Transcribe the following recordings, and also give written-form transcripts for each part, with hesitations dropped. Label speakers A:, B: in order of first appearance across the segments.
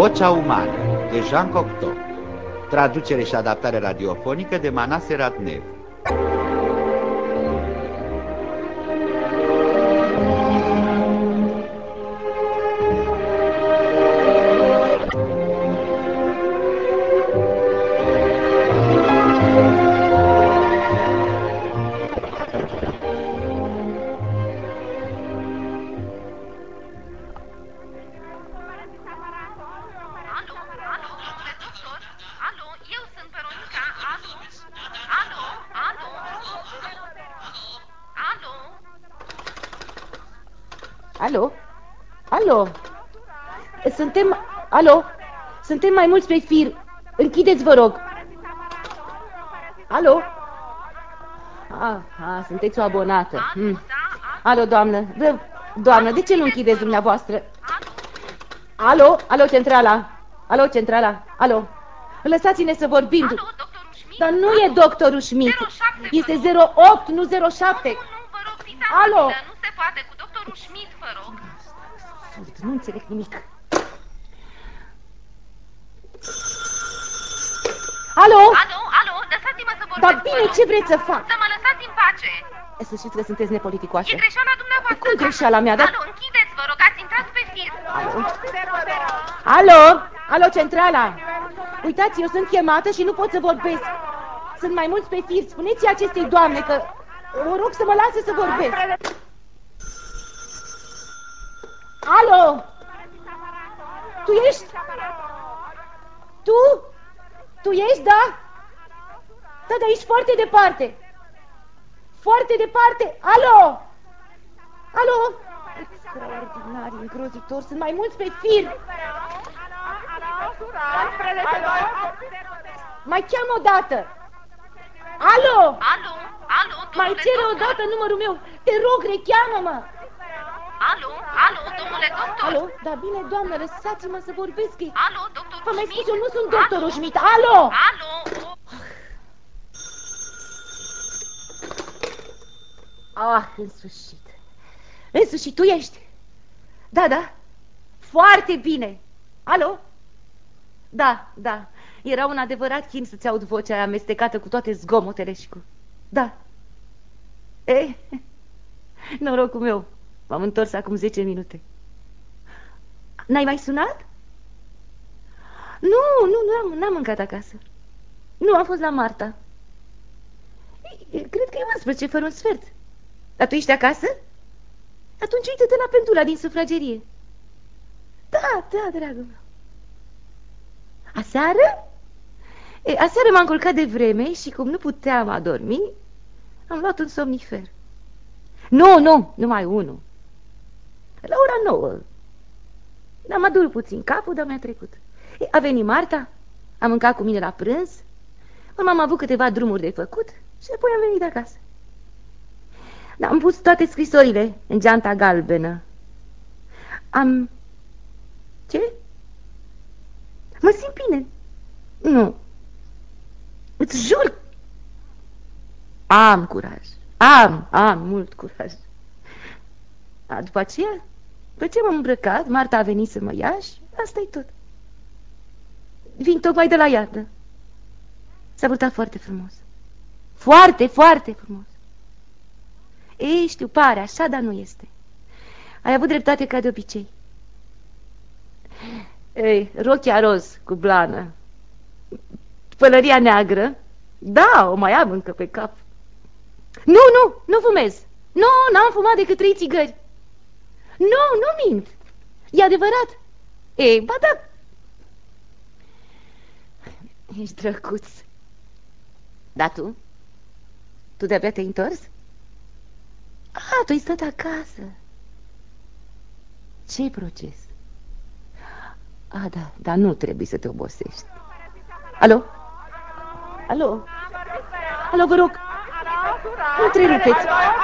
A: Vocea umană, de Jean Cocteau. Traducere și adaptare radiofonică de Manase Radnev.
B: Alo? Alo? Alo? Suntem mai mulți pe fir. Închideți, vă rog. Alo? Sunteți o abonată. Alo, doamnă. Doamnă, de ce nu închideți dumneavoastră? Alo? Alo, centrala? Alo, centrala? Alo? Lăsați-ne să vorbim.
C: Alo, doctorul Schmidt?
B: Dar nu e doctorul Schmidt.
C: 07,
B: Este 08, nu 07.
C: Nu, vă rog, fiți
B: Alo?
C: amabilă, nu se poate, cu doctorul Schmidt, vă rog.
B: Nu înțeleg nimic. Alo?
C: Alo, lăsați-mă să vorbesc.
B: Dar bine, ce vreți să fac?
C: Să mă lăsați în pace.
B: Să știți că sunteți nepoliticoasă.
C: E greșeala dumneavoastră.
B: Cum greșeala mea? Dar...
C: Alo, închideți, vă rog, ați intrat pe fir.
B: Alo? Alo, centrala? Uitați, eu sunt chemată și nu pot să vorbesc. Sunt mai mulți pe fir. Spuneți acestei doamne că... Vă rog să mă lase să vorbesc. Alo? Tu ești? Tu ești, da? Da, dar ești foarte departe. Foarte departe. Alo? Alo? Extraordinar, îngrozitor. Sunt mai mulți pe fir. Mai cheamă o dată. Alo?
C: Alo,
B: Mai cere o dată numărul meu. Te rog, recheamă-mă.
C: Alo, domnule doctor.
B: Alo? Da, bine, doamnă, lăsați-mă să vorbesc.
C: Alo, doctorul
B: V-am mai
C: Schmidt.
B: spus, eu nu sunt doctorul Schmidt. Alo?
C: Alo.
B: În sfârșit. În sfârșit, tu ești? Da. Foarte bine. Alo? Da. Era un adevărat chin să-ți aud vocea aia amestecată cu toate zgomotele și cu... Da. Norocul meu. M-am întors acum 10 minute. N-ai mai sunat? Nu, n-am mâncat acasă. Nu, am fost la Marta. Cred că e 11 fără un sfert. Dar tu ești acasă? Atunci uite-te la pendula din sufragerie. Da, dragul meu. Aseară? Aseară m-am culcat de vreme și cum nu puteam adormi, am luat un somnifer. Nu, numai unul. La ora 9. Am adus puțin capul, dar mi-a trecut. A venit Marta, am mâncat cu mine la prânz, am avut câteva drumuri de făcut și apoi am venit acasă. Am pus toate scrisorile în geanta galbenă. Ce? Mă simt bine. Nu. Îți jur. Am curaj. Am mult curaj. După aceea, după ce m-am îmbrăcat, Marta a venit să mă ia și asta-i tot. Vin tocmai de la iarnă. S-a purtat foarte frumos. Foarte frumos. Știu, pare așa, dar nu este. Ai avut dreptate ca de obicei. Rochia roz cu blană, pălăria neagră. Da, o mai am încă pe cap. Nu fumez. Nu, n-am fumat decât 3 țigări. Nu mint. E adevărat. Ba da. Ești drăguț. Da, tu? Tu de-abia te-ai întors? Tu ai stat acasă. Ce-i proces? Da, dar nu trebuie să te obosești. Alo, vă rog. Nu întrerupeți.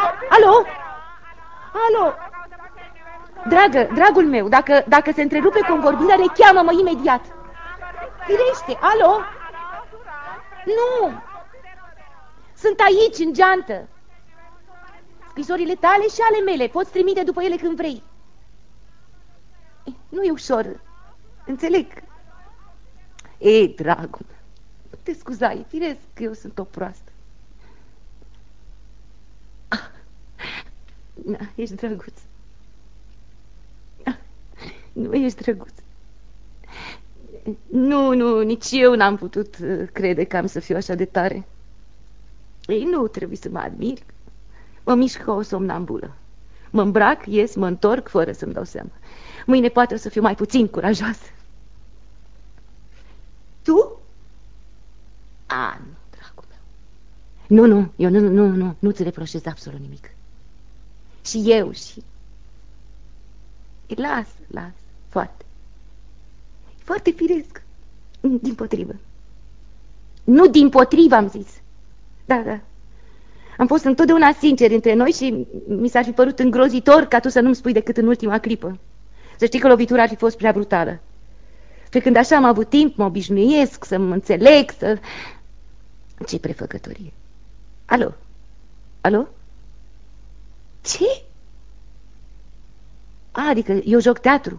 B: Alo. Dragul meu, dacă se întrerupe convorbirea, recheamă-mă imediat. Firește, alo? Nu. Sunt aici, în geantă. Scrisorile tale și ale mele. Poți trimite după ele când vrei. Nu e ușor. Înțeleg. Ei, dragul meu, nu te scuza, e firesc că eu sunt o proastă. Na, ești drăguț. Nu, ești drăguț. Nu, nici eu n-am putut crede că am să fiu așa de tare. Ei, nu trebuie să mă admir. Mă mișc ca o somnambulă. Mă îmbrac, ies, mă întorc fără să-mi dau seama. Mâine poate o să fiu mai puțin curajoasă. Tu? Nu, dragul meu. Eu nu-ți reproșez absolut nimic. Și eu și... Lasă, foarte. Foarte firesc. Dimpotrivă. Nu dimpotrivă, am zis. Da. Am fost întotdeauna sincer între noi și mi s-ar fi părut îngrozitor ca tu să nu-mi spui decât în ultima clipă. Să știi că lovitura ar fi fost prea brutală. Pe când așa am avut timp, mă obișnuiesc, să mă înțeleg, să... Ce prefăcătorie. Alo? Ce? Adică eu joc teatru.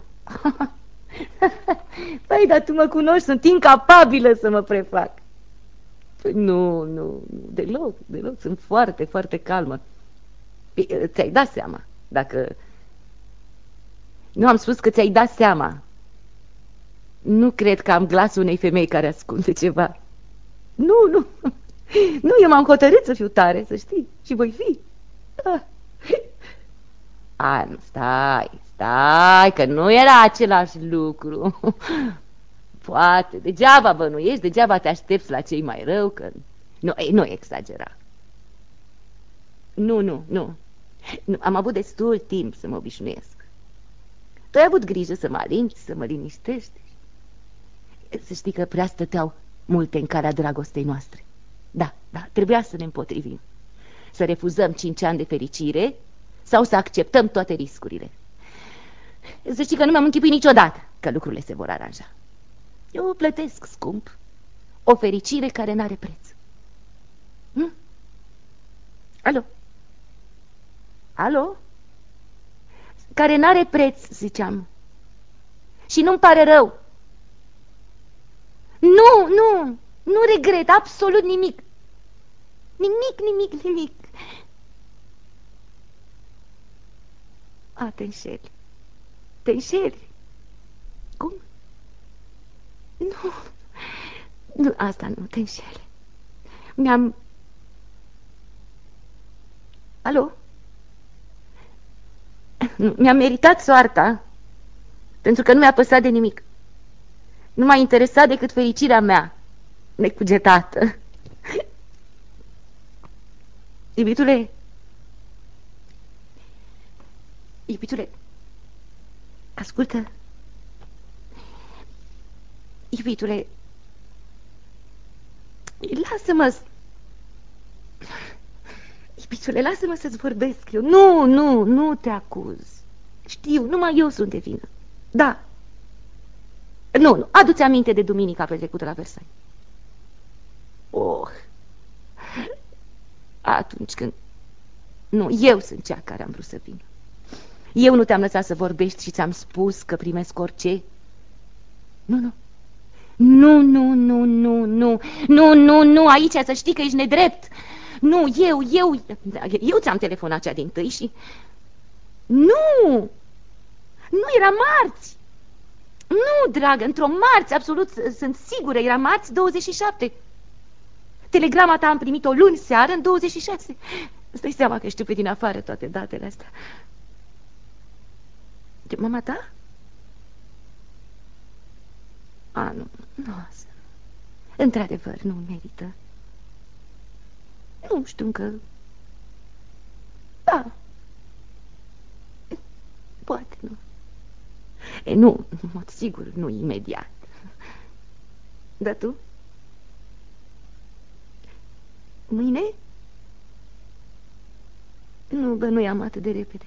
B: Păi, dar tu mă cunoști, sunt incapabilă să mă prefac. Păi, nu, deloc, sunt foarte, foarte calmă. Ți-ai dat seama, dacă... Nu am spus că ți-ai dat seama. Nu cred că am glasul unei femei care ascunde ceva. Nu, eu m-am hotărât să fiu tare, să știi, și voi fi. Nu, stai, că nu era același lucru. Poate, degeaba bănuiești, degeaba te aștepți la cei mai rău, că... Nu exagera. Nu, am avut destul timp să mă obișnuiesc. Tu ai avut grijă să mă alinți, să mă liniștești. Să știi că prea stăteau multe în calea dragostei noastre. Da, trebuia să ne împotrivim. Să refuzăm 5 ani de fericire sau să acceptăm toate riscurile. Să știi că nu mi-am închipuit niciodată că lucrurile se vor aranja. Eu plătesc scump o fericire care n-are preț. Alo? Care n-are preț, ziceam. Și nu-mi pare rău. Nu regret absolut nimic. Nimic. Te înșeli. Cum? Nu, asta nu, te înșeli. Alo? Mi-am meritat soarta, pentru că nu mi-a păsat de nimic. Nu m-a interesat decât fericirea mea necugetată. Iubitule, ascultă. Iubitule, lasă-mă să-ți vorbesc eu. Nu te acuz. Știu, numai eu sunt de vină. Da. Nu, adu-ți aminte de duminica petrecută la Versailles. Atunci când... Nu, eu sunt cea care am vrut să vin. Eu nu te-am lăsat să vorbești și ți-am spus că primesc orice. Nu, aici să știi că ești nedrept. Nu, eu ți-am telefonat cea dintâi și... Nu, era marți. Nu, dragă, într-o marți, absolut, sunt sigură, era marți 27. Telegrama ta am primit-o luni seară în 26. Îți dai seama că știu pe din afară toate datele astea. De mama ta? Nu, asta. Într-adevăr, nu merită. Nu știu încă. Da. Poate, nu. Nu, în mod sigur, nu imediat. Dar tu? Mâine? Nu, bănuiam atât de repede.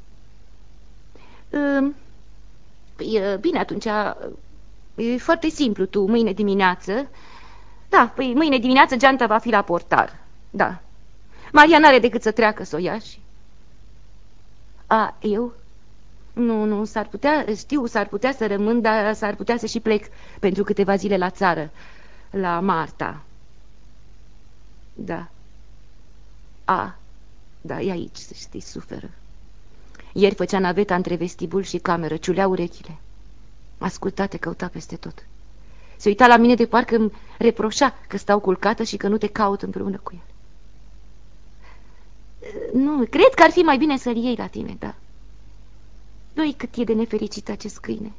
B: Bine, atunci e foarte simplu. Tu, mâine dimineață... Da, păi mâine dimineață geanta va fi la portar. Da. Maria n-are decât să treacă să o ia și... Eu? Nu, s-ar putea, știu, s-ar putea să rămân, dar s-ar putea să și plec pentru câteva zile la țară, la Marta. Da. Da, e aici, să știi, suferă. Ieri făcea naveta între vestibul și cameră, ciulea urechile. Asculta, te căuta peste tot. Se uita la mine de parcă îmi reproșa că stau culcată și că nu te caut împreună cu el. Nu, cred că ar fi mai bine să-l iei la tine, da. Doi, cât e de nefericit acest câine.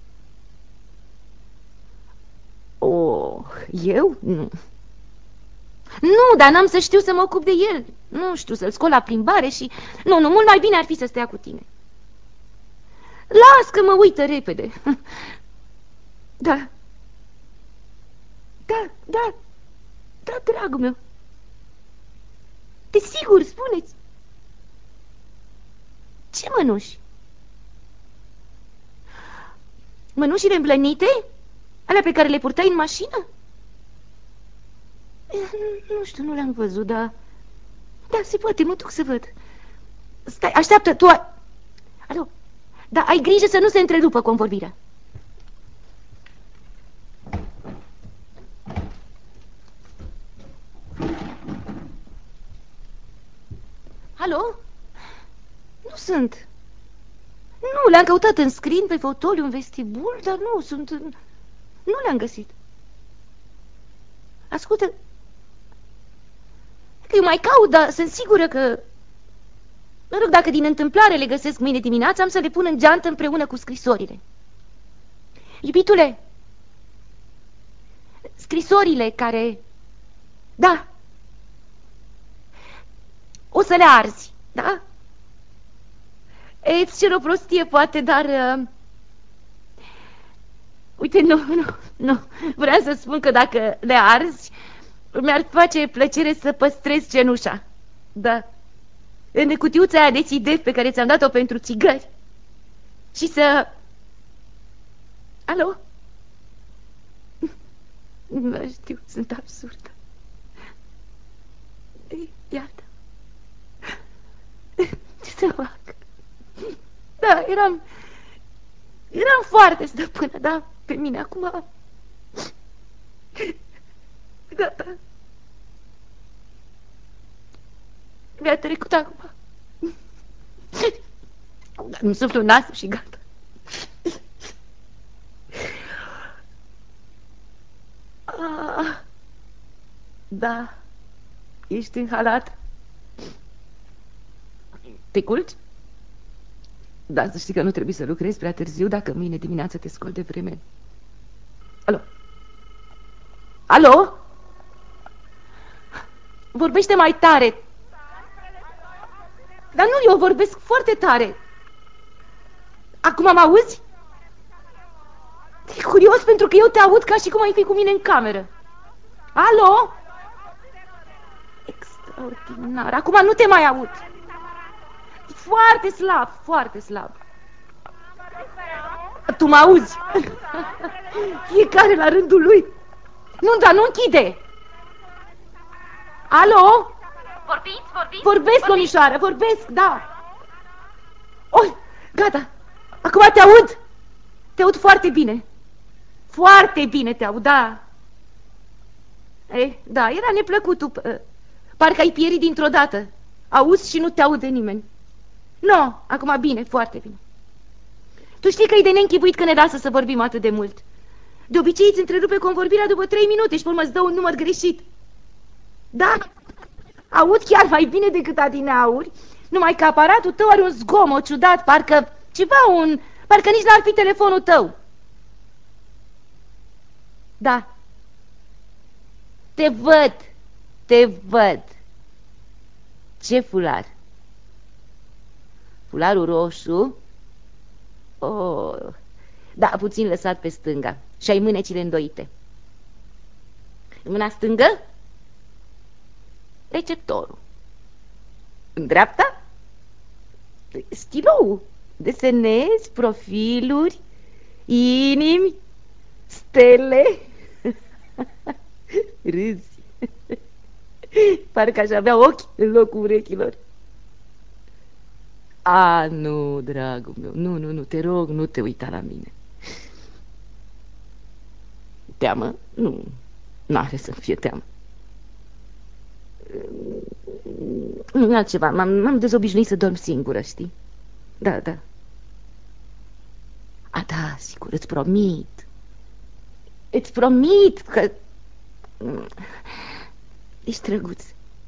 B: Eu? Nu. Nu, dar n-am să știu să mă ocup de el. Nu știu, să-l scol la plimbare și... Nu, mult mai bine ar fi să stea cu tine. Las că mă uită repede. Da, dragul meu. Desigur, spuneți. Ce mănuși? Mănușile îmblănite? Alea pe care le purtai în mașină? Nu știu, nu le-am văzut, dar... Da, se poate, mă duc să văd. Stai, așteaptă, tu ai... Alo? Da, ai grijă să nu se întrerupă convorbirea. Alo? Nu sunt. Nu, le-am căutat în scrin, pe fotoliu, în vestibul, dar nu, sunt... Nu le-am găsit. Ascultă, că eu mai caut, dar sunt sigură că... Mă rog, dacă din întâmplare le găsesc mâine dimineața, am să le pun în geantă împreună cu scrisorile. Iubitule, scrisorile care... Da. O să le arzi, da? Îți cer o prostie, poate, dar... Uite, nu. Vreau să spun că dacă le arzi, mi-ar face plăcere să păstrez cenușa. Da. În cutiuța aia de țidef pe care ți-am dat-o pentru țigări. Și să... Alo? Nu știu, sunt absurdă. Iartă. Ce să fac? Da, eram foarte stăpână, da, pe mine. Acum... Gata. Mi-a trecut acum. Îmi suflu nasul și gata. Da. Ești înhalat? Te culci? Da, să știi că nu trebuie să lucrezi prea târziu dacă mâine dimineață te scoli de vreme. Alo? Alo? Vorbește mai tare. Dar nu, eu vorbesc foarte tare. Acum mă auzi? E curios pentru că eu te aud ca și cum ai fi cu mine în cameră. Alo? Extraordinar. Acum nu te mai aud. Foarte slab, foarte slab. Tu mă auzi? Fiecare la rândul lui. Nu, dar nu închide. Alo?
C: Vorbiți?
B: Vorbesc, domnișoară, vorbesc, da. Oh, gata. Acum te aud. Te aud foarte bine. Foarte bine te aud, da. Da, era neplăcut. Parcă ai pierit dintr-o dată. Auzi și nu te aude nimeni. No, acum bine, foarte bine. Tu știi că e de neînchipuit că ne lasă să vorbim atât de mult. De obicei îți întrerupe convorbirea după 3 minute și pe urmă îți dă un număr greșit. Da, aud chiar mai bine decât adineauri, numai că aparatul tău are un zgomot ciudat, parcă parcă nici n-ar fi telefonul tău. Da. Te văd. Ce fular? Fularul roșu? Oh, da, puțin lăsat pe stânga. Și ai mânecile îndoite. În mâna stângă? Receptorul. În dreapta? Stilou. Desenezi profiluri, inimi, stele. Râzi. Parcă aș avea ochi în locul urechilor. A, nu, dragul meu, nu, te rog, nu te uita la mine. Teamă? Nu, n-are să fie teamă. Nu, altceva, m-am dezobișnuit să dorm singură, știi? Da. A, da, sigur, îți promit că... Ești drăguț.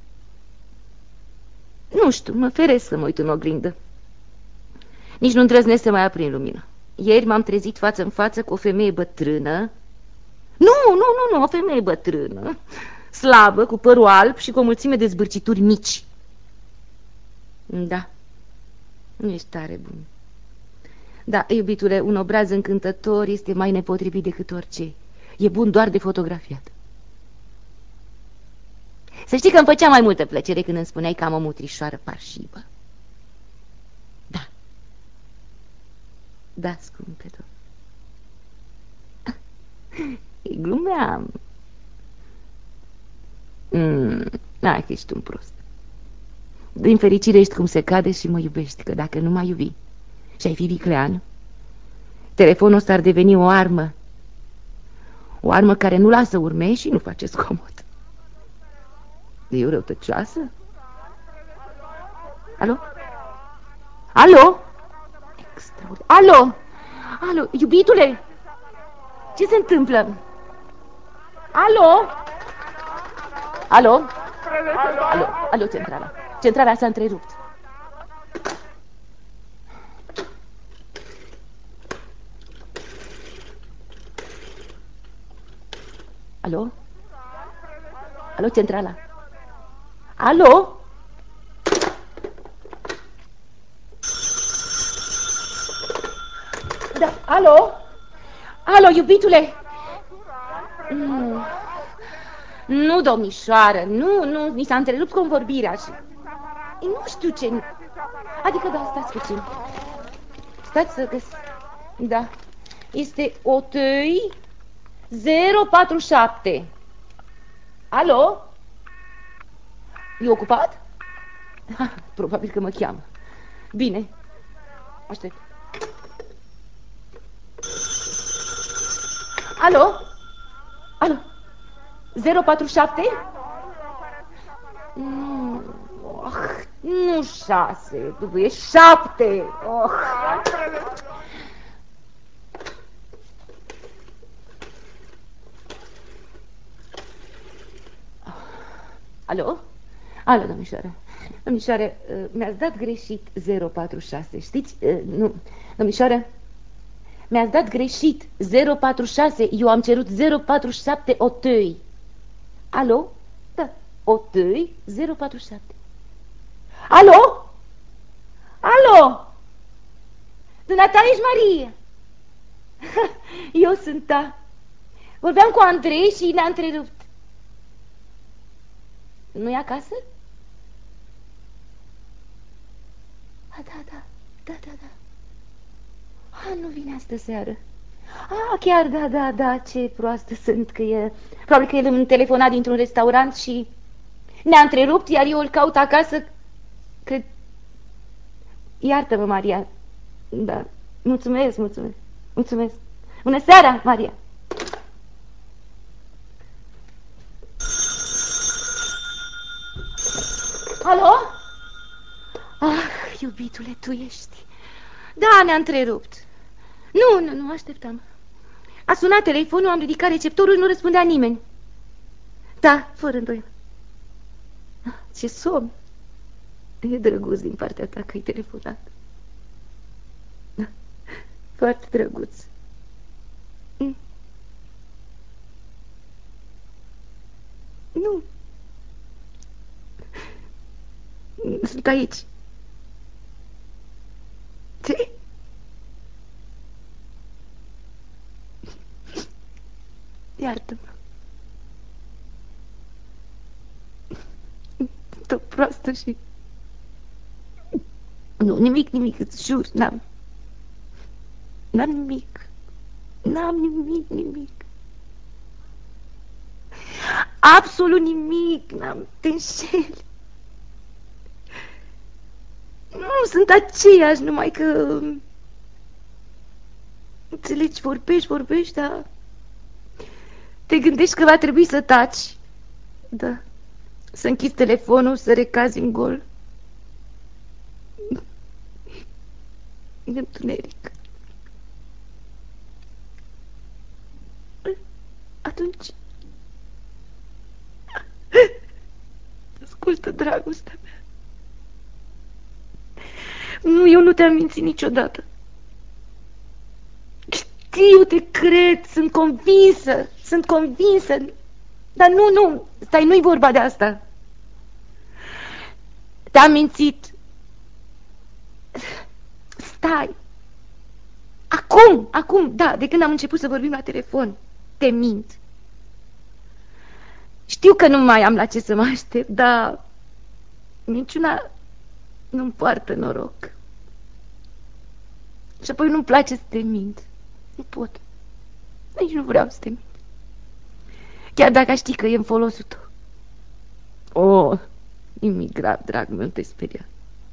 B: Nu știu, mă feresc să mă uit în oglindă. Nici nu îndrăznesc să mai aprind lumina. Ieri m-am trezit față în față cu o femeie bătrână. Nu, o femeie bătrână, slabă, cu părul alb și cu o mulțime de zbârcituri mici. Da, nu ești tare bun. Da, iubitule, un obraz încântător este mai nepotrivit decât orice. E bun doar de fotografiat. Să știi că îmi făcea mai multă plăcere când îmi spuneai că am o mutrișoară parșivă. Da, scumpe tot. Glumeam. Hai că ești un prost. Din fericire ești cum se cade și mă iubești, că dacă nu m-ai iubi și ai fi viclean, telefonul ăsta ar deveni o armă. O armă care nu lasă urme și nu face zgomot. E o răutăcioasă? Alo? Alo? Extraordinar. Alo, iubitule? Ce se întâmplă? Alo, centrala. Centrala s-a întrerupt. Alo, centrala. Alo? Da, alo, iubitule? Nu, domnișoară, nu, mi s-a întrerupt convorbirea și... Nu știu ce... Adică, da, stați puțin. Stați să găs... Da, este Otăi 047. Alo? E ocupat? Probabil că mă cheamă. Bine, aștept. Alo? 047? Nu 6, e 7. Alo, domnișoară. Domnișoară, mi-ați dat greșit 046, știți? Nu, domnișoară, mi-ați dat greșit 046, eu am cerut 047 Otăi. Alo? Da, Otăi 047. Alo? Dumneata ești Maria? Eu sunt, da. Vorbeam cu Andrei și ne-a întrerupt. Nu-i acasă? Da. Nu vine astă seară. Chiar, da, ce proastă sunt, că e... Probabil că el îmi telefona dintr-un restaurant și ne-a întrerupt, iar eu îl caut acasă. Cred... Iartă-mă, Maria. Da, mulțumesc. Bună seara, Maria. Alo? Iubitule, tu ești. Da, ne-a întrerupt. Nu, așteptam. A sunat telefonul, am ridicat receptorul, nu răspundea nimeni. Da, fără îndoială. Ce somn. E drăguț din partea ta că ai telefonat. Da, foarte drăguț. Nu. Sunt aici. Ce? Iartă-mă. Sunt o proastă și... Nu, nimic, îți jur, n-am nimic. Absolut nimic, te înșeli. Nu. Nu sunt aceeași, numai că... Înțelegi, vorbești, dar... Te gândești că va trebui să taci. Da. Să închizi telefonul, să recazi în gol. În întuneric. Atunci... Ascultă, dragostea mea. Nu, eu nu te-am mințit niciodată. Știu, te cred, sunt convinsă. Dar nu, stai, nu-i vorba de asta. Te-am mințit. Stai. Acum, da, de când am început să vorbim la telefon. Te mint. Știu că nu mai am la ce să mă aștept, dar minciuna nu-mi poartă noroc. Și apoi nu-mi place să te mint. Nu pot. Nici nu vreau să te mint. Chiar dacă știi că e în folosul tău. Oh, nimic grav, dragul meu, te speria.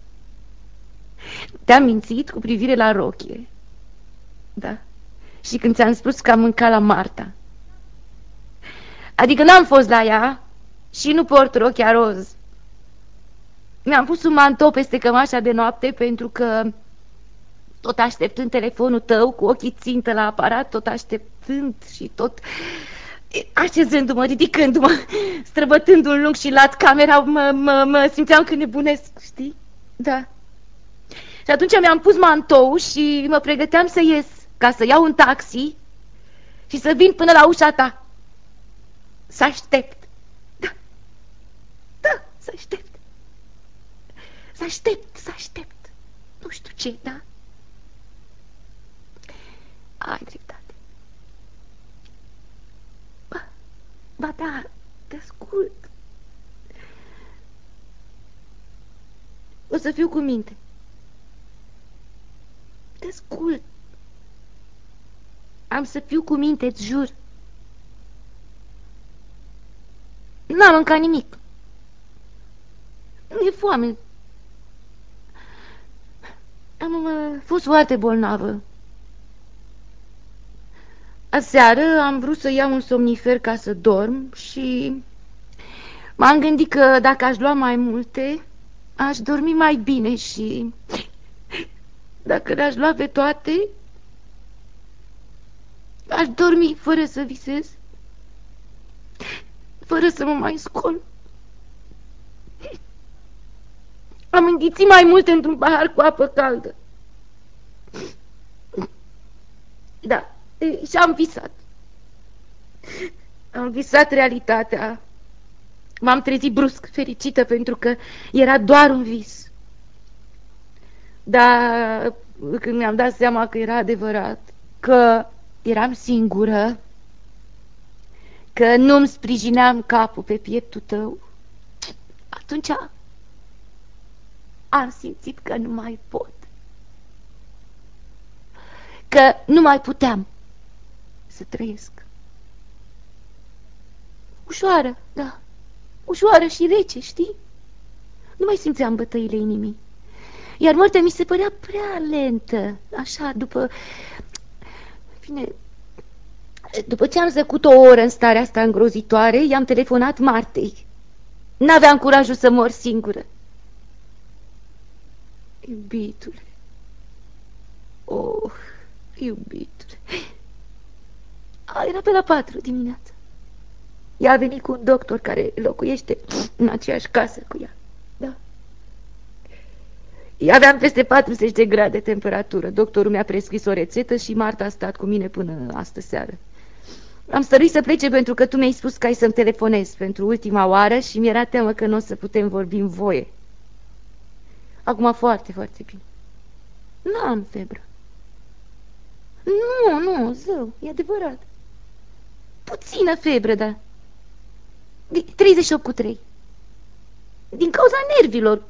B: Te-am mințit cu privire la rochie. Da. Și când ți-am spus că am mâncat la Marta. Adică n-am fost la ea și nu port rochia roz. Mi-am pus un mantou peste cămașa de noapte pentru că, tot așteptând telefonul tău, cu ochii țintă la aparat, tot așteptând și tot așezându-mă, ridicându-mă, străbătând un lung și lat camera, mă simțeam că nebunesc, știi? Da. Și atunci mi-am pus mantou și mă pregăteam să ies, ca să iau un taxi și să vin până la ușa ta. Să aștept. Da, să aștept. Să aștept. Nu știu ce, da? Ai dreptate. Ba da, te ascult. O să fiu cu minte. Te ascult. Am să fiu cu minte, îți jur. N-am mâncat nimic. Mi-e foame. Am fost foarte bolnavă. Aseară am vrut să iau un somnifer ca să dorm și m-am gândit că dacă aș lua mai multe, aș dormi mai bine și dacă le-aș lua pe toate, aș dormi fără să visez, fără să mă mai scol. Am înghițit mai mult într-un pahar cu apă caldă. Da, și am visat. Am visat realitatea. M-am trezit brusc, fericită, pentru că era doar un vis. Dar când mi-am dat seama că era adevărat, că eram singură, că nu-mi sprijineam capul pe pieptul tău, atunci am simțit că nu mai pot. Că nu mai puteam să trăiesc. Ușoară, da, ușoară și rece, știi? Nu mai simțeam bătăile inimii. Iar moartea mi se părea prea lentă, așa, după ce am zăcut o oră în starea asta îngrozitoare, i-am telefonat Martei. N-aveam curajul să mor singură. Iubitule. Oh, iubitule. Era pe la 4 dimineața. Ea a venit cu un doctor care locuiește în aceeași casă cu ea. Da. Aveam peste 40 de grade temperatură. Doctorul mi-a prescris o rețetă și Marta a stat cu mine până astă seară. Am stăruit să plece pentru că tu mi-ai spus că ai să-mi telefonezi pentru ultima oară și mi-era teamă că nu o să putem vorbi în voie. Acum foarte, foarte bine. N-am febră. Nu, zău, e adevărat. Puțină febră, da. 38,3. Din cauza nervilor.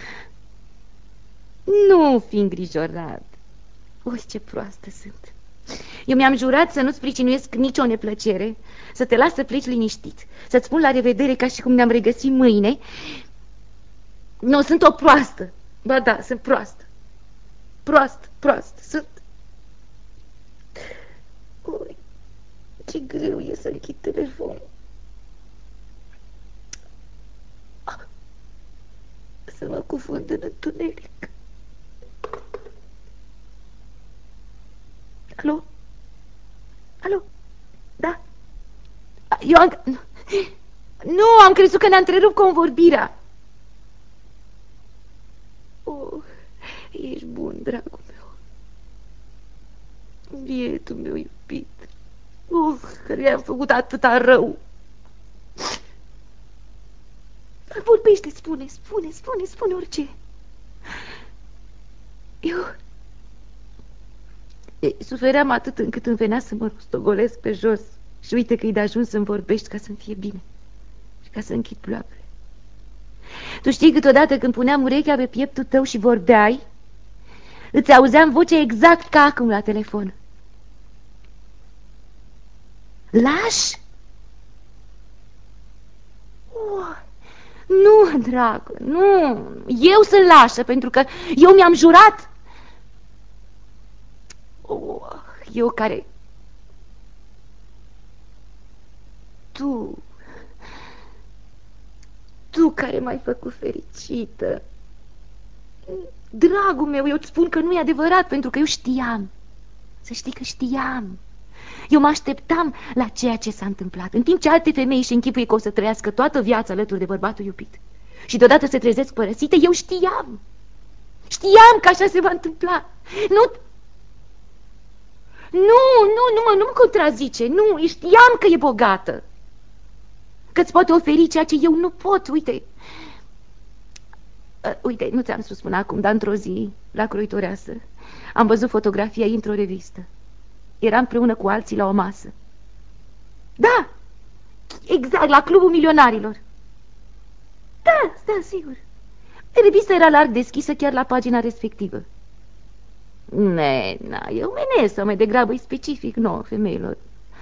B: Nu fi îngrijorat. Oi, ce proastă sunt. Eu mi-am jurat să nu-ți pricinuiesc nicio neplăcere, să te las să pleci liniștit, să-ți spun la revedere ca și cum ne-am regăsit mâine. Nu, sunt o proastă. Ba da, sunt proastă. Proastă sunt. Ui, ce greu e să închid telefonul. Să mă cufund în întuneric. Alo? Alo? Da? Eu am... Nu, am crezut că ne-a întrerupt convorbirea. Oh, ești bun, dragul meu. Bietul meu iubit. Căruia am făcut atâta rău. Vorbește, spune orice. Eu sufeream atât încât îmi venea să mă rostogolesc pe jos. Și uite că-i de ajuns să-mi vorbești ca să-mi fie bine și ca să închid ploapele. Tu știi, câteodată când puneam urechea pe pieptul tău și vorbeai, îți auzeam vocea exact ca acum la telefon. Lași? Oh, nu, dragă, nu. Eu sunt lașă, pentru că eu mi-am jurat. Oh, eu care... Tu care m-ai făcut fericită. Dragul meu, eu îți spun că nu e adevărat, pentru că eu știam. Să știi că știam. Eu mă așteptam la ceea ce s-a întâmplat. În timp ce alte femei își închipuie că o să trăiască toată viața alături de bărbatul iubit și deodată se trezesc părăsite, eu știam. Știam că așa se va întâmpla. Nu mă contrazice. Nu, știam că e bogată, că-ți poate oferi ceea ce eu nu pot. Uite, nu ți-am spus până acum, dar într-o zi, la Croitoreasă, am văzut fotografia ei într-o revistă. Era împreună cu alții la o masă. Da, exact, la Clubul Milionarilor. Da, sigur. Revista era larg deschisă chiar la pagina respectivă. Eu menesc, sau mai degrabă e specific nouă femeilor.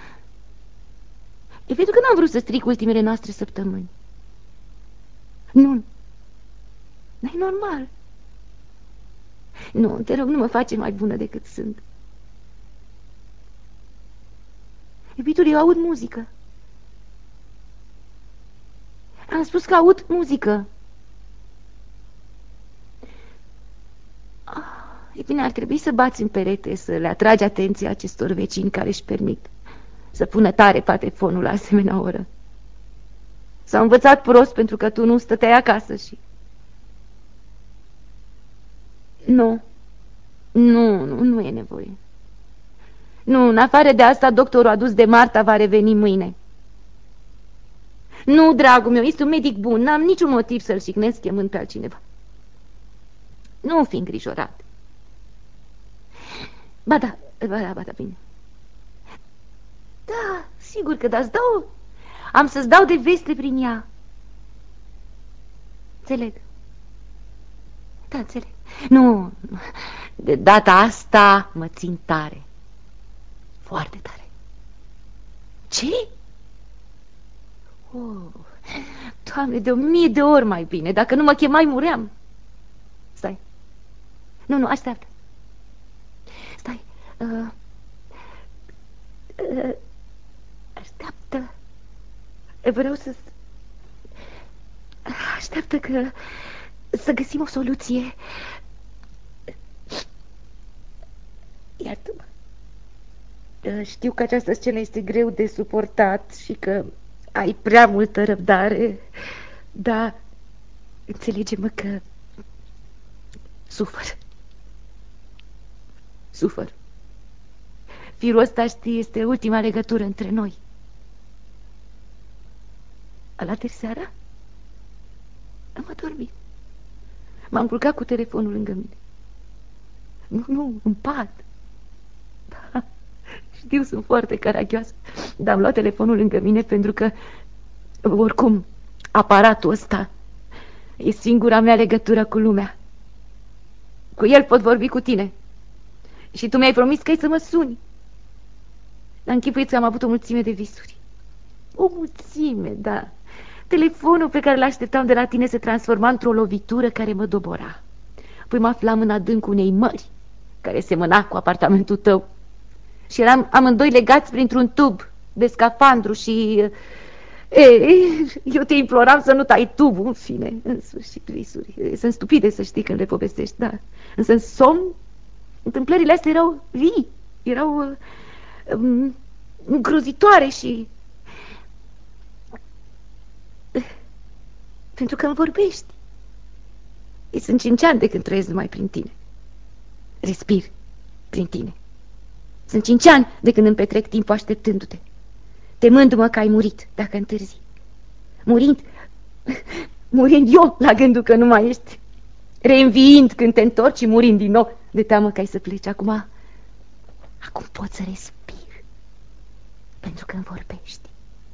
B: E pentru că n-am vrut să stric ultimele noastre săptămâni. Nu, e normal. Nu, te rog, nu mă face mai bună decât sunt. Iubitul, eu aud muzică. Am spus că aud muzică. E bine, ar trebui să bați în perete, să le atragi atenția acestor vecini care își permit să pună tare patefonul la asemenea oră. S-au învățat prost pentru că tu nu stăteai acasă și... Nu e nevoie. Nu, în afară de asta, doctorul adus de Marta va reveni mâine. Nu, dragul meu, este un medic bun, n-am niciun motiv să-l signesc chemând pe altcineva. Nu fi îngrijorat. Ba da, bine. Da, sigur că da-ți dau. Am să-ți dau de veste prin ea. Înțeleg. Da, înțeleg. Nu, de data asta mă țin tare. Foarte tare. Ce? Doamne, de 1000 de ori mai bine. Dacă nu mă chemai, muream. Stai. Nu, așteaptă. Stai. Așteaptă. Vreau să... Așteaptă că... Să găsim o soluție. Iartă-mă. Știu că această scenă este greu de suportat și că ai prea multă răbdare, dar înțelege-mă că sufăr. Firul ăsta, știi, este ultima legătură între noi. Alateri seara am adormit. M-am culcat cu telefonul lângă mine. Nu, în pat. Da, știu, sunt foarte caragioasă, dar am luat telefonul lângă mine pentru că, oricum, aparatul ăsta e singura mea legătură cu lumea. Cu el pot vorbi cu tine. Și tu mi-ai promis că ai să mă suni. Dar închipuiți că am avut o mulțime de visuri. O mulțime, da. Telefonul pe care l-așteptam de la tine se transforma într-o lovitură care mă dobora. Apoi mă aflam în adâncul unei mări care semăna cu apartamentul tău. Și eram amândoi legați printr-un tub de scafandru și... eu te imploram să nu tai tubul, în fine, în sfârșit, visuri. Sunt stupide, să știi, când le povestești, da. Însă în somn, întâmplările astea erau vii, erau îngrozitoare și... Pentru că îmi vorbești. Sunt 5 ani de când trăiesc numai prin tine. Respir prin tine. Sunt 5 ani de când îmi petrec timpul așteptându-te, temându-mă că ai murit dacă întârzi. Murind eu la gândul că nu mai ești, reînviind când te întorci și murind din nou de teamă că ai să pleci. Acum pot să respir pentru că îmi vorbești.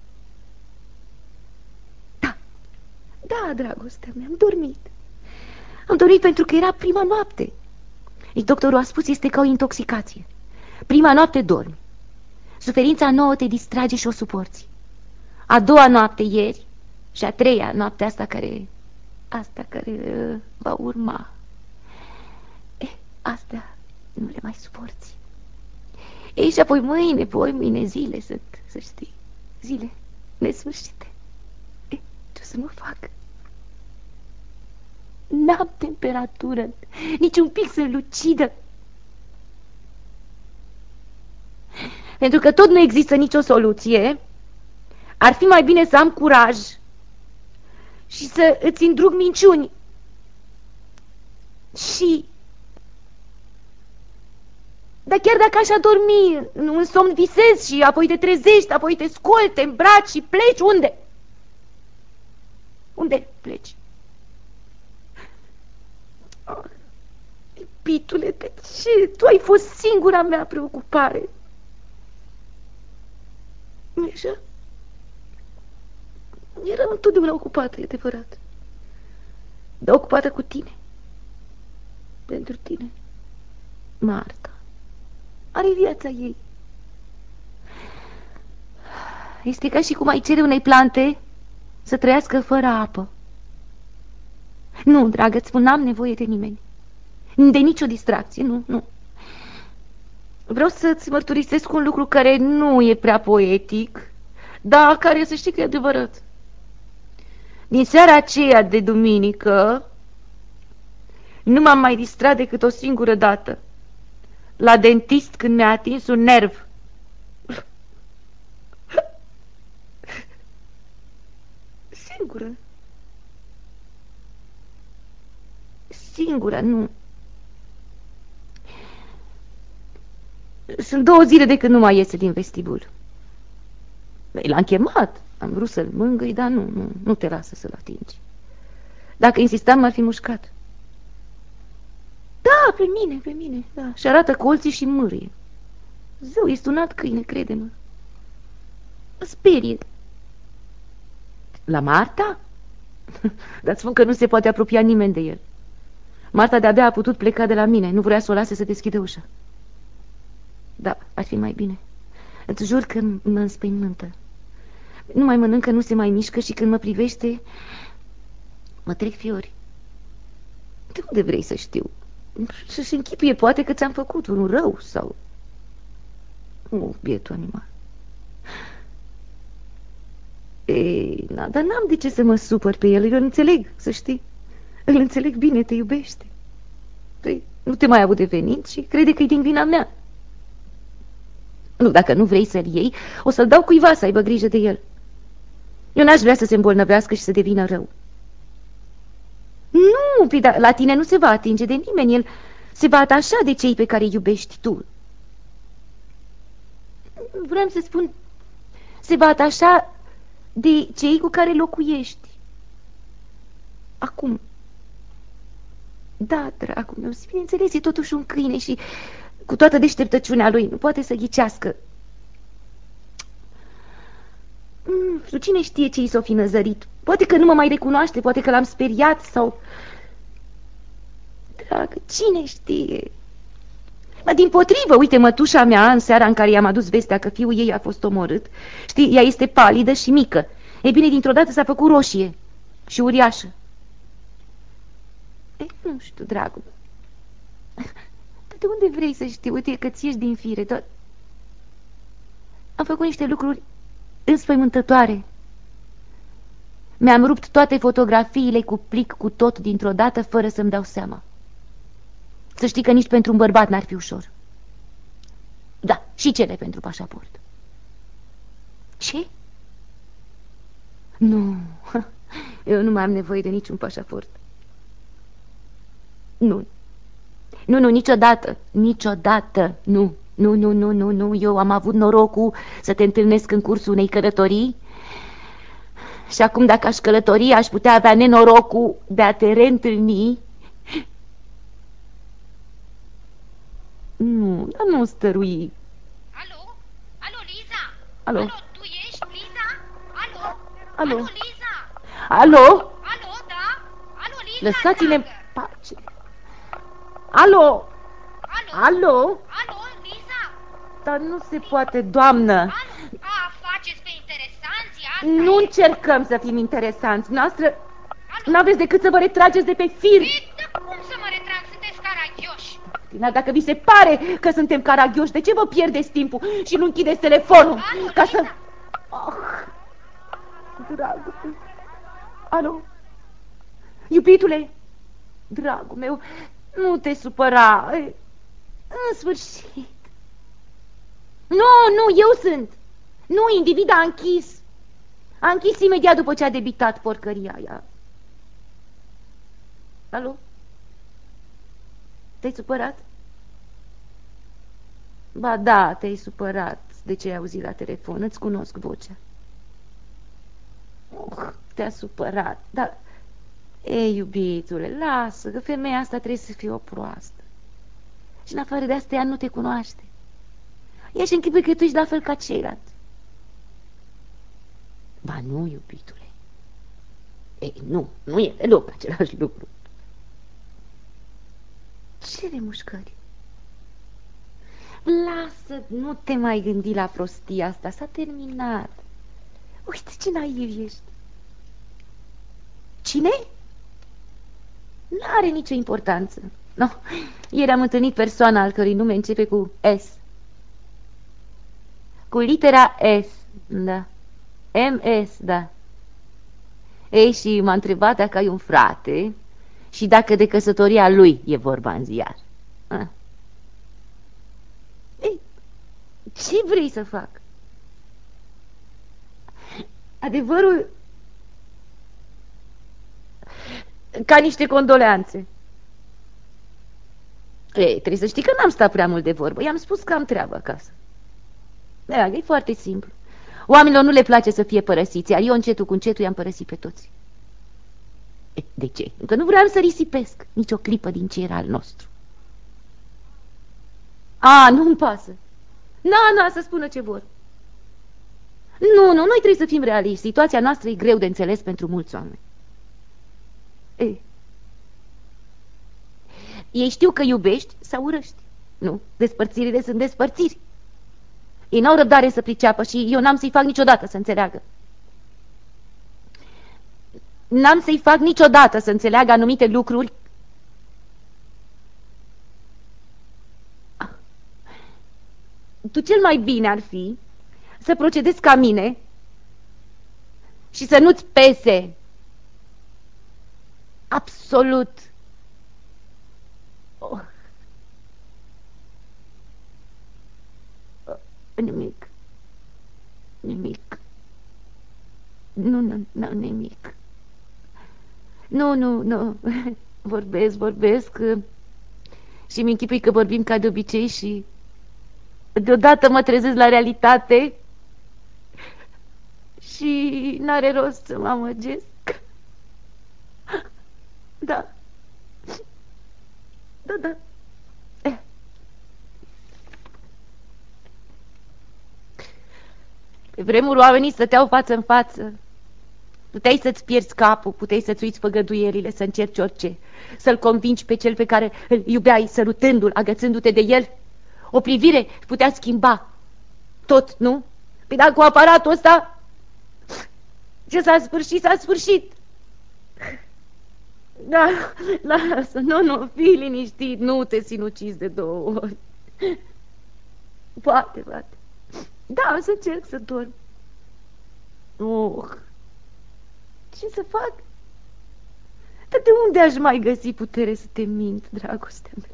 B: Da, dragostea mea, am dormit. Am dormit pentru că era prima noapte. Doctorul a spus, este ca o intoxicație. Prima noapte dormi. Suferința nouă te distrage și o suporți. A doua noapte ieri și a treia noapte asta care va urma. Astea nu le mai suporți. Și apoi mâine zile sunt, să știi, zile nesfârșite. Ce o să mă fac? N-am temperatură, nici un pic sunt lucidă. Pentru că tot nu există nicio soluție, ar fi mai bine să am curaj și să îți îndrug minciuni. Dar chiar dacă aș adormi, în somn visezi și apoi te trezești, apoi te scoli, te îmbraci și pleci, unde? Unde pleci? Iubitule, de ce? Tu ai fost singura mea preocupare. Nu-i așa? Eram întotdeauna ocupată, e adevărat. Dar ocupată cu tine. Pentru tine. Marta are viața ei. Este ca și cum ai cere unei plante să trăiască fără apă. Nu, dragă, îți spun, n-am nevoie de nimeni, de nicio distracție, nu. Vreau să-ți mărturisesc un lucru care nu e prea poetic, dar care, să știi că e adevărat. Din seara aceea de duminică nu m-am mai distrat decât o singură dată, la dentist, când mi-a atins un nerv. Singură, nu. Sunt 2 zile de când nu mai iese din vestibul. L-am chemat, am vrut să-l mângâi, dar nu te lasă să-l atingi. Dacă insistam, m-ar fi mușcat. Da, pe mine, da. Și arată colții și mârie. Zău, este un alt câine, crede-mă. Mă sperie. La Marta? Dar-ți spun că nu se poate apropia nimeni de el. Marta de-abia a putut pleca de la mine. Nu vrea să o lase să deschidă ușa. Da, ar fi mai bine. Îți jur că mă înspăimântă. Nu mai mănâncă, nu se mai mișcă și când mă privește, mă trec fiori. De unde vrei să știu? Și-și închipuie poate că ți-am făcut un rău sau... bietul animal. Dar n-am de ce să mă supăr pe el. Eu îl înțeleg, să știi. Îl înțeleg bine, te iubește. Păi, nu te mai avut de venit și crede că e din vina mea. Nu, dacă nu vrei să-l iei, o să-l dau cuiva să aibă grijă de el. Eu n-aș vrea să se îmbolnăvească și să devină rău. Nu, la tine nu se va atinge de nimeni. El se va atașa de cei pe care îi iubești tu. Vreau să spun, se va atașa de cei cu care locuiești. Acum. Da, dragul meu, bineînțeles, e totuși un câine și cu toată deșteptăciunea lui nu poate să ghicească. Cine știe ce i s-o fi năzărit? Poate că nu mă mai recunoaște, poate că l-am speriat sau... Dragă, cine știe? Dimpotrivă, uite, mătușa mea, în seara în care i-am adus vestea că fiul ei a fost omorât, știi, ea este palidă și mică. Ei bine, dintr-o dată s-a făcut roșie și uriașă. Nu știu, dragul, De unde vrei să știu? Uite că ți ești din fire. Tot... Am făcut niște lucruri înspăimântătoare. Mi-am rupt toate fotografiile cu plic cu tot dintr-o dată, fără să-mi dau seama. Să știi că nici pentru un bărbat n-ar fi ușor. Da, și cele pentru pașaport. Ce? Nu, eu nu mai am nevoie de niciun pașaport. Nu, niciodată, nu, eu am avut norocul să te întâlnesc în cursul unei călătorii și acum dacă aș călători, aș putea avea nenorocul de a te reîntâlni. Nu, dar nu stărui.
C: Alo? Alo, Liza?
B: Alo?
C: Alo, tu ești, Liza? Alo?
B: Alo?
C: Alo, Liza?
B: Alo?
C: Alo, da? Alo, Liza?
B: Lăsați-ne în
C: dragă?
B: pace. Alo?
C: Alo?
B: Alo?
C: Alo, Liza?
B: Dar nu se poate, doamnă.
C: Alo? Faceți pe interesanți, asta
B: Nu
C: e?
B: încercăm să fim interesanți. Noastră n-aveți decât să vă retrageți de pe fir.
C: Dar cum să mă retrag? Sunteți caragioși.
B: Tina, dacă vi se pare că suntem caragioși, de ce vă pierdeți timpul și nu închideți telefonul?
C: Alo,
B: Ca
C: Liza?
B: să... Oh, dragul meu. Alo? Iubitule? Dragul meu, nu te supăra. În sfârșit. Nu, eu sunt. Nu, individ a închis. A închis imediat după ce a debitat porcăria aia. Alo? Te-ai supărat? Ba da, te-ai supărat. De ce ai auzit la telefon? Îți cunosc vocea. Te-a supărat. Dar, ei, iubitule, lasă, că femeia asta trebuie să fie o proastă. Și în afară de asta ea nu te cunoaște. Ea și închipui că tu ești la fel ca ceilalți. Ba nu, iubitule. Ei, nu e deloc același lucru. Ce remușcări? Lasă, nu te mai gândi la prostia asta, s-a terminat. Uite ce naiv ești. Cine? N-are nicio importanță. No, ieri am întâlnit persoana al cărui nume începe cu S. Cu litera S, da. MS, da. Ei, și m-a întrebat dacă ai un frate și dacă de căsătoria lui e vorba în ziar. Ei, ce vrei să fac? Adevărul... Ca niște condoleanțe. Ei, trebuie să știi că n-am stat prea mult de vorbă. I-am spus că am treabă acasă. Da, e foarte simplu. Oamenilor nu le place să fie părăsiți, iar eu încetul cu încetul i-am părăsit pe toți. De ce? Încă nu vreau să risipesc nici o clipă din ce era al nostru. Nu-mi pasă. Să spună ce vor. Nu, noi trebuie să fim realiști. Situația noastră e greu de înțeles pentru mulți oameni. Ei știu că iubești sau urăști. Nu, despărțirile sunt despărțiri. Ei n-au răbdare să priceapă și eu n-am să-i fac niciodată să înțeleagă. N-am să-i fac niciodată să înțeleagă anumite lucruri. Tu cel mai bine ar fi să procedezi ca mine și să nu-ți pese absolut. Nimic. Nu, nimic. Nu. Vorbesc și mi închipui că vorbim ca de obicei și deodată mă trezesc la realitate și n-are rost să mă amăgesc. Da. Pe vremuri oamenii stăteau față în față. Puteai să-ți pierzi capul, puteai să-ți uiți făgăduierile, să încerci orice, să-l convingi pe cel pe care îl iubeai, sărutându-l, agățându-te de el. O privire putea schimba tot, nu? Păi dar cu aparatul ăsta, ce s-a sfârșit, s-a sfârșit. Da, lasă, nu, fii liniștit, nu te sinucizi de 2 ori. Poate. Da, o să încerc să dorm. Ce să fac? Dar de unde aș mai găsi putere să te mint, dragostea mea?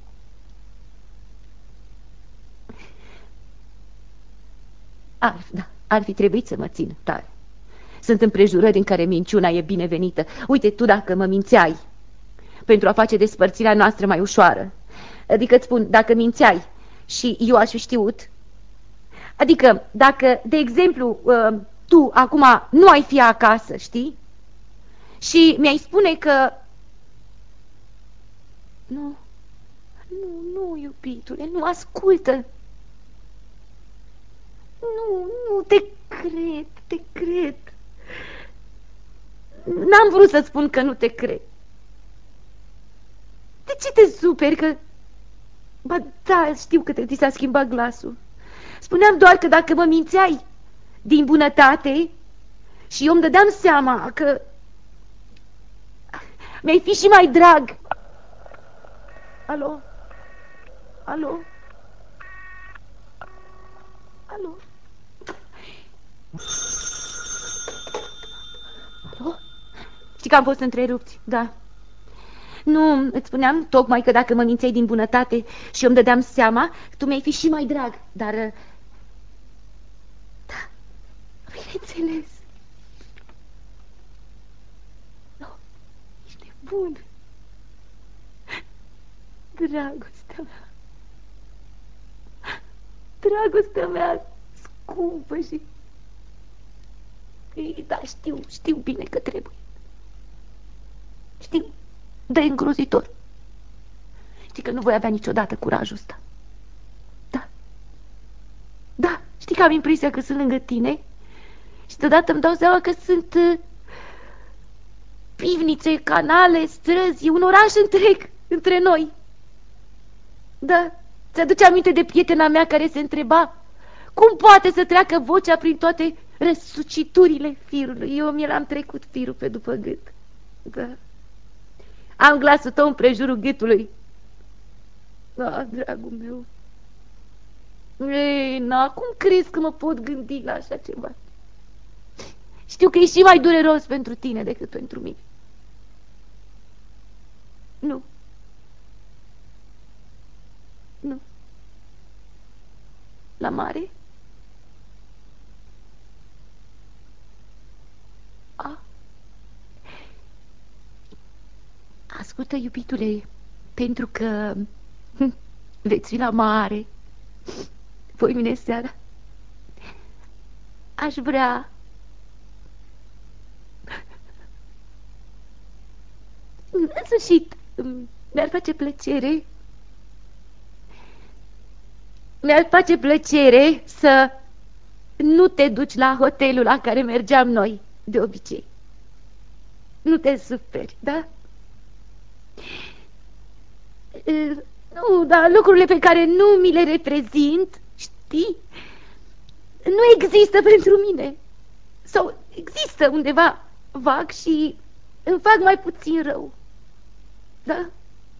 B: Ar fi trebuit să mă țin tare. Sunt împrejurări în care minciuna e binevenită. Uite, tu dacă mă mințeai pentru a face despărțirea noastră mai ușoară, adică îți spun, dacă mințeai și eu aș fi știut, adică dacă, de exemplu, tu acum nu ai fi acasă, știi? Și mi-ai spune că... Nu, iubitule, nu, ascultă. Nu, te cred. N-am vrut să spun că nu te cred. De ce te superi că... Ba da, știu că ți s-a schimbat glasul. Spuneam doar că dacă mă mințeai din bunătate și eu îmi dădeam seama că mi-ai fi și mai drag. Alo? Alo? Știi că am fost întrerupți, da. Nu, îți spuneam tocmai că dacă mă mințeai din bunătate și eu îmi dădeam seama, tu mi-ai fi și mai drag, dar... Da, bineînțeles. Nu, ești nebun. Dragostea mea scumpă și... Da, știu bine că trebuie. Știu, de îngrozitor. Știi că nu voi avea niciodată curajul ăsta. Da, știi că am impresia că sunt lângă tine și deodată îmi dau seama că sunt pivnițe, canale, străzi, un oraș întreg între noi. Da, ți-aduce aminte de prietena mea care se întreba cum poate să treacă vocea prin toate răsuciturile firului. Eu mi-l-am trecut firul pe după gât. Da. Am glasul tău împrejurul gâtului. Da, dragul meu. Ei, cum crezi că mă pot gândi la așa ceva? Știu că e și mai dureros pentru tine decât pentru mine. Nu. La mare? Ascultă, iubitule, pentru că veți fi la mare voi mine seara, aș vrea în sfârșit mi-ar face plăcere să nu te duci la hotelul la care mergeam noi de obicei. Nu te superi, da? Nu, dar lucrurile pe care nu mi le reprezint, știi, nu există pentru mine. Sau există undeva vag și îmi fac mai puțin rău. Da?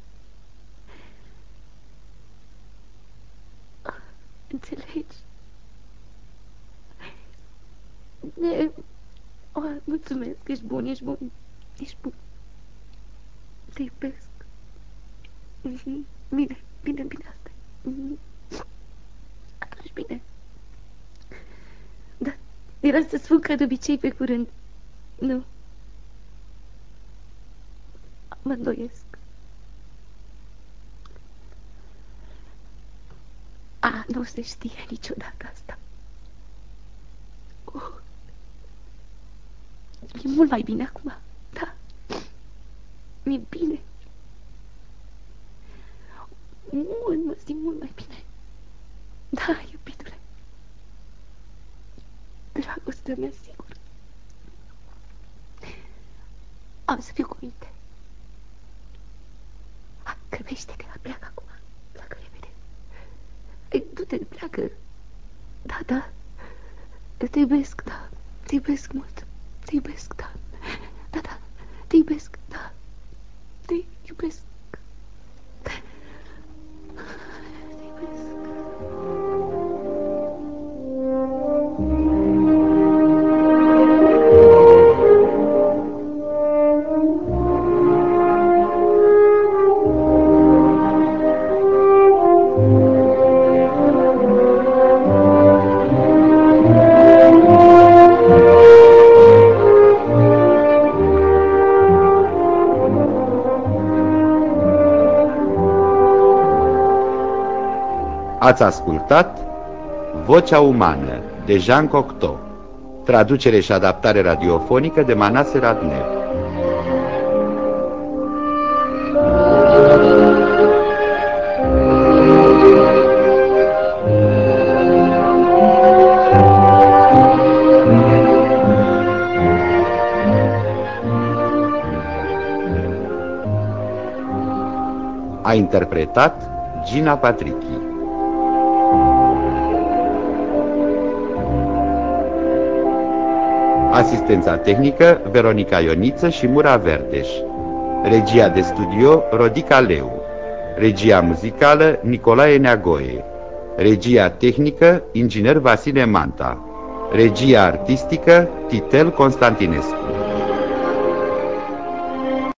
B: Înțelegi? Mulțumesc, ești bun. Te iubesc. Bine asta. Atunci bine. Da, era să spun că de obicei pe curând. Nu. Mă îndoiesc. Nu se știe niciodată asta. E mult mai bine acum. Da. Mi-e bine. Mă simt mult mai bine. Da, iubitule. Dragostea mea, sigur. Am să fiu cu minte. Grăbește că pleacă acum. Pleacă repede. Du-te, pleacă. Da. Te iubesc, da. Te iubesc mult. Te iubesc, da. Da. Te iubesc, da.
A: Ați ascultat Vocea umană de Jean Cocteau, traducere și adaptare radiofonică de Manase Radnev. A interpretat Gina Patrichi. Asistența tehnică Veronica Ioniță și Mura Verdeș. Regia de studio Rodica Leu. Regia muzicală Nicolae Neagoe. Regia tehnică Inginer Vasile Manta. Regia artistică Titel Constantinescu.